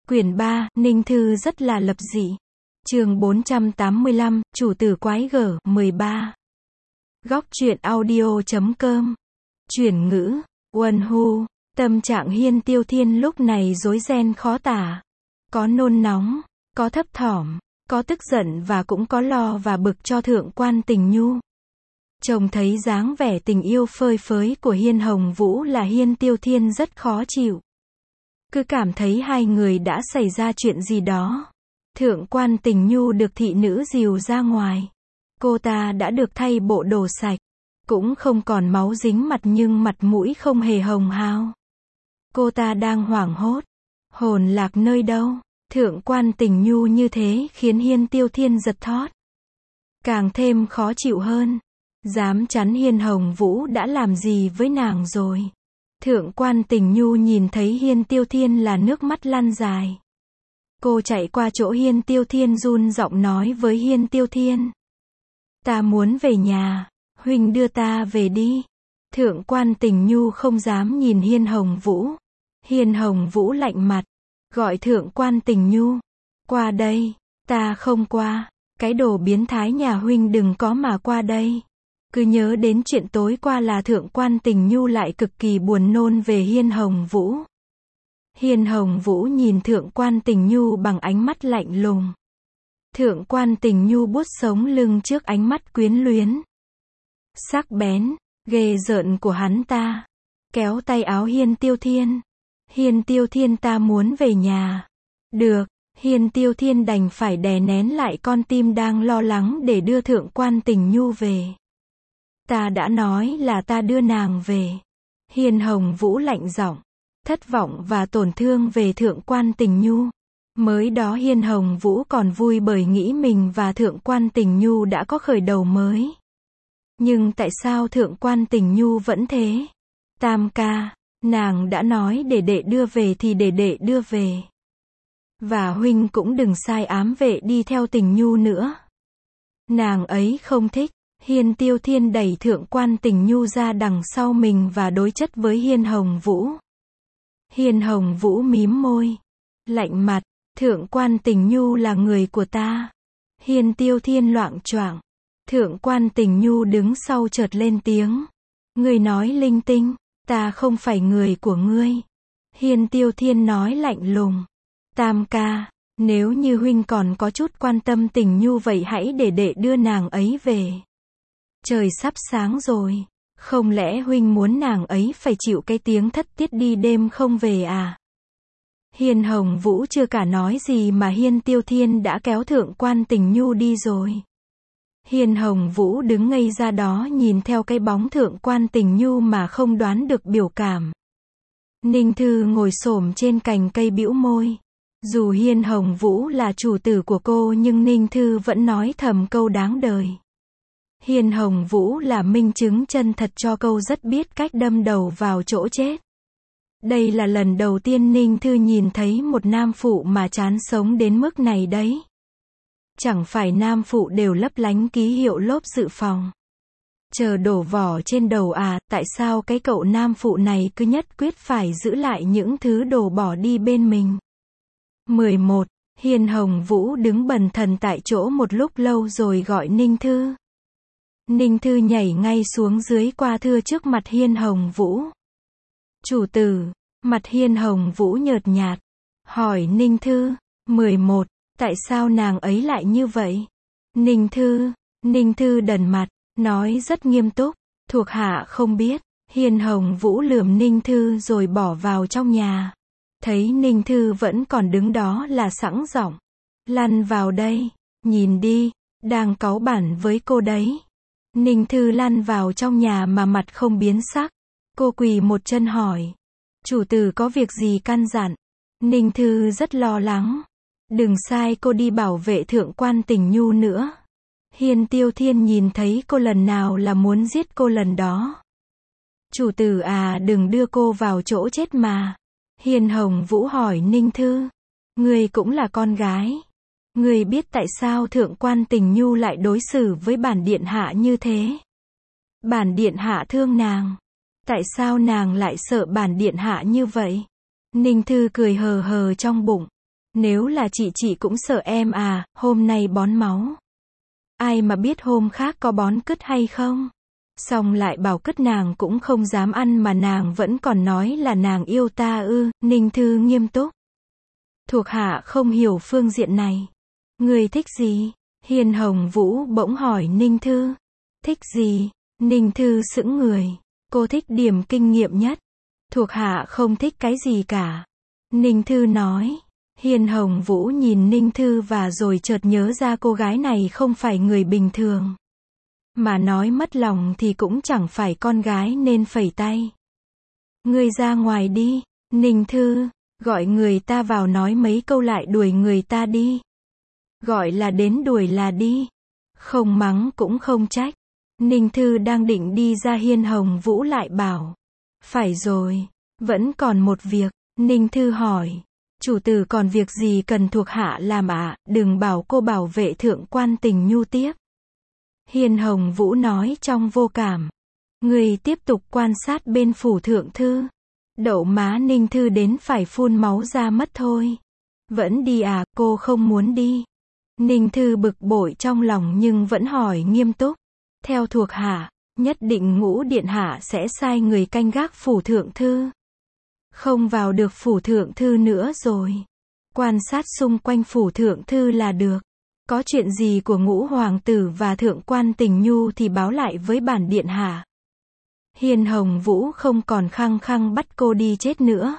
Quyển 3, Ninh Thư rất là lập dị. Chương 485, Chủ tử quái gở, 13. Góc truyện audio.com. Chuyển ngữ, Uân Hu. Tâm trạng Hiên Tiêu Thiên lúc này rối ren khó tả. Có nôn nóng, có thấp thỏm, có tức giận và cũng có lo và bực cho thượng quan Tình Nhu. Trông thấy dáng vẻ tình yêu phơi phới của Hiên Hồng Vũ là Hiên Tiêu Thiên rất khó chịu. Cứ cảm thấy hai người đã xảy ra chuyện gì đó. Thượng quan Tình Nhu được thị nữ dìu ra ngoài. Cô ta đã được thay bộ đồ sạch. Cũng không còn máu dính mặt nhưng mặt mũi không hề hồng hào. Cô ta đang hoảng hốt. Hồn lạc nơi đâu? Thượng quan Tình Nhu như thế khiến Hiên Tiêu Thiên giật thót. Càng thêm khó chịu hơn. Dám chắn Hiên Hồng Vũ đã làm gì với nàng rồi? Thượng quan Tình Nhu nhìn thấy Hiên Tiêu Thiên là nước mắt lăn dài. Cô chạy qua chỗ Hiên Tiêu Thiên run giọng nói với Hiên Tiêu Thiên. Ta muốn về nhà, huynh đưa ta về đi. Thượng quan Tình Nhu không dám nhìn Hiên Hồng Vũ. Hiên Hồng Vũ lạnh mặt, gọi Thượng quan Tình Nhu. Qua đây, ta không qua, cái đồ biến thái nhà huynh đừng có mà qua đây. Cứ nhớ đến chuyện tối qua là Thượng quan Tình Nhu lại cực kỳ buồn nôn về Hiên Hồng Vũ. Hiên Hồng Vũ nhìn Thượng quan Tình Nhu bằng ánh mắt lạnh lùng. Thượng quan Tình Nhu buốt sống lưng trước ánh mắt quyến luyến, sắc bén, ghê rợn của hắn ta. Kéo tay áo Hiên Tiêu Thiên. Hiên Tiêu Thiên, ta muốn về nhà. Được, Hiên Tiêu Thiên đành phải đè nén lại con tim đang lo lắng để đưa Thượng quan Tình Nhu về. Ta đã nói là ta đưa nàng về. Hiên Hồng Vũ lạnh giọng, thất vọng và tổn thương về Thượng quan Tình Nhu. Mới đó Hiên Hồng Vũ còn vui bởi nghĩ mình và Thượng quan Tình Nhu đã có khởi đầu mới. Nhưng tại sao Thượng quan Tình Nhu vẫn thế? Tam ca, nàng đã nói để đệ đưa về thì để đệ đưa về. Và huynh cũng đừng sai ám vệ đi theo Tình Nhu nữa. Nàng ấy không thích. Hiên Tiêu Thiên đẩy Thượng quan Tình Nhu ra đằng sau mình và đối chất với Hiên Hồng Vũ. Hiên Hồng Vũ mím môi, lạnh mặt, Thượng quan Tình Nhu là người của ta. Hiên Tiêu Thiên loạng choạng. Thượng quan Tình Nhu đứng sau chợt lên tiếng. Ngươi nói linh tinh, ta không phải người của ngươi. Hiên Tiêu Thiên nói lạnh lùng. Tam ca, nếu như huynh còn có chút quan tâm Tình Nhu vậy hãy để đệ đưa nàng ấy về. Trời sắp sáng rồi, không lẽ huynh muốn nàng ấy phải chịu cái tiếng thất tiết đi đêm không về à? Hiên Hồng Vũ chưa cả nói gì mà Hiên Tiêu Thiên đã kéo Thượng quan Tình Nhu đi rồi. Hiên Hồng Vũ đứng ngây ra đó nhìn theo cái bóng Thượng quan Tình Nhu mà không đoán được biểu cảm. Ninh Thư ngồi xổm trên cành cây bĩu môi. Dù Hiên Hồng Vũ là chủ tử của cô nhưng Ninh Thư vẫn nói thầm câu đáng đời. Hiên Hồng Vũ là minh chứng chân thật cho câu rất biết cách đâm đầu vào chỗ chết. Đây là lần đầu tiên Ninh Thư nhìn thấy một nam phụ mà chán sống đến mức này đấy. Chẳng phải nam phụ đều lấp lánh ký hiệu lốp dự phòng. Chờ đổ vỏ trên đầu à, tại sao cái cậu nam phụ này cứ nhất quyết phải giữ lại những thứ đồ bỏ đi bên mình. 11. Hiên Hồng Vũ đứng bần thần tại chỗ một lúc lâu rồi gọi Ninh Thư. Ninh Thư nhảy ngay xuống dưới qua thưa trước mặt Hiên Hồng Vũ. Chủ tử, mặt Hiên Hồng Vũ nhợt nhạt, hỏi Ninh Thư. 11. Tại sao nàng ấy lại như vậy? Ninh Thư đần mặt, nói rất nghiêm túc, thuộc hạ không biết. Hiên Hồng Vũ lườm Ninh Thư rồi bỏ vào trong nhà. Thấy Ninh Thư vẫn còn đứng đó là sẵn giọng. Lăn vào đây, nhìn đi, đang cáu bẳn với cô đấy. Ninh Thư lăn vào trong nhà mà mặt không biến sắc. Cô quỳ một chân hỏi. Chủ tử có việc gì căn dặn? Ninh Thư rất lo lắng. Đừng sai cô đi bảo vệ Thượng quan Tình Nhu nữa. Hiên Tiêu Thiên nhìn thấy cô lần nào là muốn giết cô lần đó. Chủ tử à, đừng đưa cô vào chỗ chết mà. Hiên Hồng Vũ hỏi Ninh Thư. Ngươi cũng là con gái. Ngươi biết tại sao Thượng quan Tình Nhu lại đối xử với bản điện hạ như thế? Bản điện hạ thương nàng. Tại sao nàng lại sợ bản điện hạ như vậy? Ninh Thư cười hờ hờ trong bụng. Nếu là chị cũng sợ em à, hôm nay bón máu. Ai mà biết hôm khác có bón cứt hay không? Xong lại bảo cứt nàng cũng không dám ăn mà nàng vẫn còn nói là nàng yêu ta ư, Ninh Thư nghiêm túc. Thuộc hạ không hiểu phương diện này. Người thích gì? Hiên Hồng Vũ bỗng hỏi Ninh Thư. Thích gì? Ninh Thư sững người. Cô thích điểm kinh nghiệm nhất. Thuộc hạ không thích cái gì cả. Ninh Thư nói. Hiên Hồng Vũ nhìn Ninh Thư và rồi chợt nhớ ra cô gái này không phải người bình thường. Mà nói mất lòng thì cũng chẳng phải con gái nên phẩy tay. Ngươi ra ngoài đi, Ninh Thư, gọi người ta vào nói mấy câu lại đuổi người ta đi. Gọi là đến đuổi là đi. Không mắng cũng không trách. Ninh Thư đang định đi ra Hiên Hồng Vũ lại bảo. Phải rồi, vẫn còn một việc, Ninh Thư hỏi. Chủ tử còn việc gì cần thuộc hạ làm ạ, đừng bảo cô bảo vệ thượng quan Tình Nhu tiếp. Hiên Hồng Vũ nói trong vô cảm. Người tiếp tục quan sát bên phủ thượng thư. Đậu má Ninh Thư đến phải phun máu ra mất thôi. Vẫn đi à, cô không muốn đi. Ninh Thư bực bội trong lòng nhưng vẫn hỏi nghiêm túc. Theo thuộc hạ, nhất định Ngũ điện hạ sẽ sai người canh gác phủ thượng thư. Không vào được phủ thượng thư nữa rồi. Quan sát xung quanh phủ thượng thư là được. Có chuyện gì của Ngũ hoàng tử và thượng quan Tình Nhu thì báo lại với bản điện hạ. Hiên Hồng Vũ không còn khăng khăng bắt cô đi chết nữa.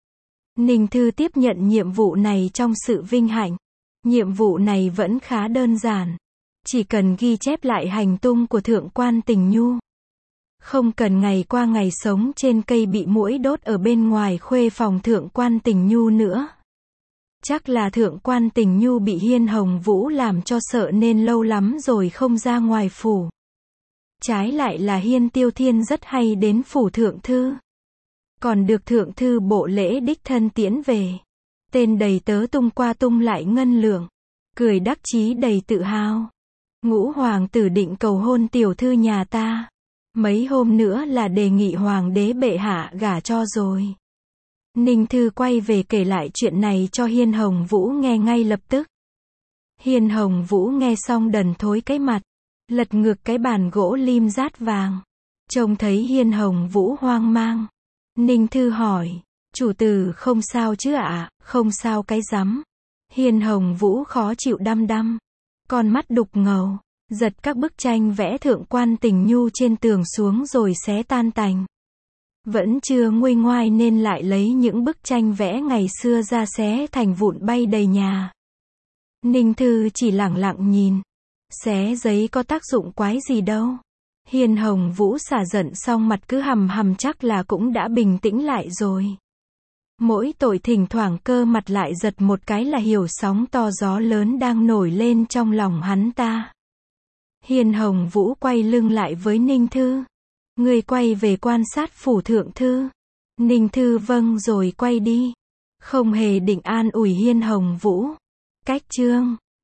Ninh Thư tiếp nhận nhiệm vụ này trong sự vinh hạnh. Nhiệm vụ này vẫn khá đơn giản. Chỉ cần ghi chép lại hành tung của thượng quan Tình Nhu. Không cần ngày qua ngày sống trên cây bị muỗi đốt ở bên ngoài khuê phòng thượng quan Tình Nhu nữa. Chắc là thượng quan Tình Nhu bị Hiên Hồng Vũ làm cho sợ nên lâu lắm rồi không ra ngoài phủ. Trái lại là Hiên Tiêu Thiên rất hay đến phủ thượng thư. Còn được thượng thư bộ lễ đích thân tiễn về. Tên đầy tớ tung qua tung lại ngân lượng. Cười đắc chí đầy tự hào. Ngũ hoàng tử định cầu hôn tiểu thư nhà ta. Mấy hôm nữa là đề nghị hoàng đế bệ hạ gả cho rồi. Ninh Thư quay về kể lại chuyện này cho Hiên Hồng Vũ nghe ngay lập tức. Hiên Hồng Vũ nghe xong đần thối cái mặt. Lật ngược cái bàn gỗ lim rát vàng. Trông thấy Hiên Hồng Vũ hoang mang. Ninh Thư hỏi. Chủ tử không sao chứ ạ? Không sao cái rắm. Hiên Hồng Vũ khó chịu đăm đăm. Con mắt đục ngầu. Giật các bức tranh vẽ thượng quan Tình Nhu trên tường xuống rồi xé tan tành. Vẫn chưa nguôi ngoai nên lại lấy những bức tranh vẽ ngày xưa ra xé thành vụn bay đầy nhà. Ninh Thư chỉ lẳng lặng nhìn. Xé giấy có tác dụng quái gì đâu. Hiên Hồng Vũ xả giận xong mặt cứ hầm hầm chắc là cũng đã bình tĩnh lại rồi. Mỗi tội thỉnh thoảng cơ mặt lại giật một cái là hiểu sóng to gió lớn đang nổi lên trong lòng hắn ta. Hiên Hồng Vũ quay lưng lại với Ninh Thư. Người quay về quan sát phủ thượng thư. Ninh Thư vâng rồi quay đi. Không hề định an ủi Hiên Hồng Vũ. Cách chương